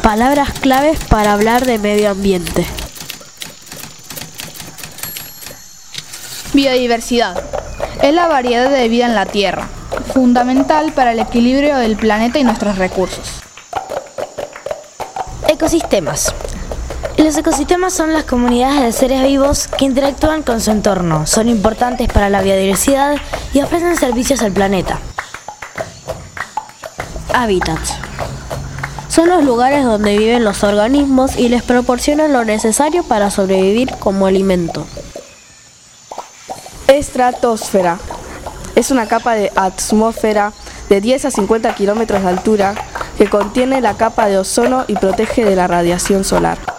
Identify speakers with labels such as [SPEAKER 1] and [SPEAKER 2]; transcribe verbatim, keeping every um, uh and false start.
[SPEAKER 1] Palabras claves para hablar de medio ambiente.
[SPEAKER 2] Biodiversidad. Es la variedad de vida en la Tierra, fundamental para el equilibrio del planeta y nuestros recursos.
[SPEAKER 1] Ecosistemas. Los ecosistemas son las comunidades de seres vivos que interactúan con su entorno, son importantes para la biodiversidad y ofrecen servicios al planeta. Hábitats. Son los lugares donde viven los organismos y les proporcionan lo necesario para sobrevivir como alimento.
[SPEAKER 3] Estratosfera. Es una capa de atmósfera de diez a cincuenta kilómetros de altura que contiene la capa de ozono y protege de la radiación solar.